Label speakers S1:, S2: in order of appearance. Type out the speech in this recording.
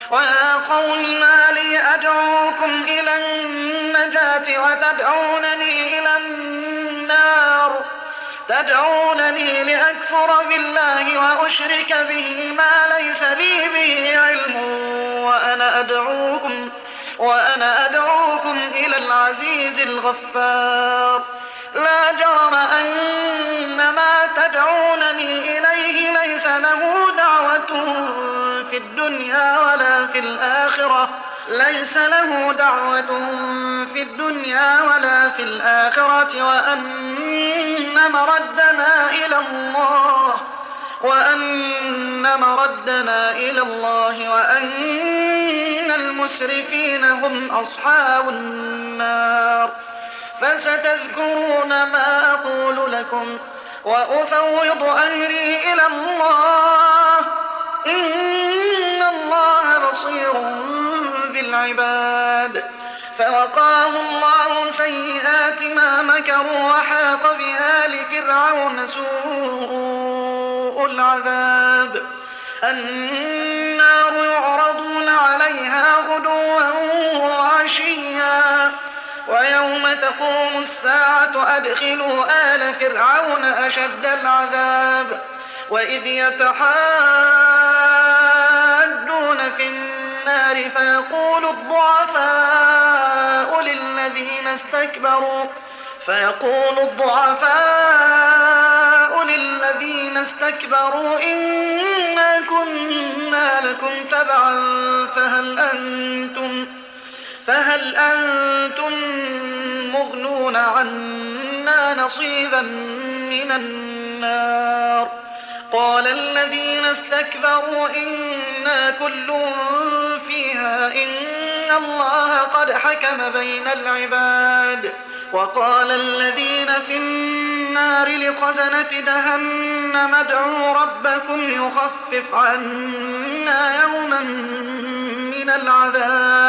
S1: ويا قوم ما لي أدعوكم إلى النجاة وتدعونني إلى النار تدعونني لأكفر بالله وأشرك به ما ليس لي به علم وأنا أدعوكم إلى العزيز الغفار لا جرم أن ما تدعونني إليه ليس له دعوة في الدنيا ولا في الآخرة وأن مردنا إلى الله وأن المسرفين هم أصحاب النار فستذكرون ما أقول لكم وأفوض أمري إلى الله إن الله بصير بالعباد فوقاه الله سيئات ما مكروا وحاق بآل فرعون سوء العذاب النار يعرضون عليها غدوا وعشيا ويوم تقوم الساعة أدخلوا آل فرعون أشد العذاب وإذ يتحاجون في النار فيقول الضعفاء للذين استكبروا إنا كنا لكم تبعا فهل أنتم مغنون عنا نصيبا من النار قال الذين استكبروا إنا كل فيها إن الله قد حكم بين العباد وقال الذين في النار لخزنة جهنم ادعوا ربكم يخفف عنا يوما من العذاب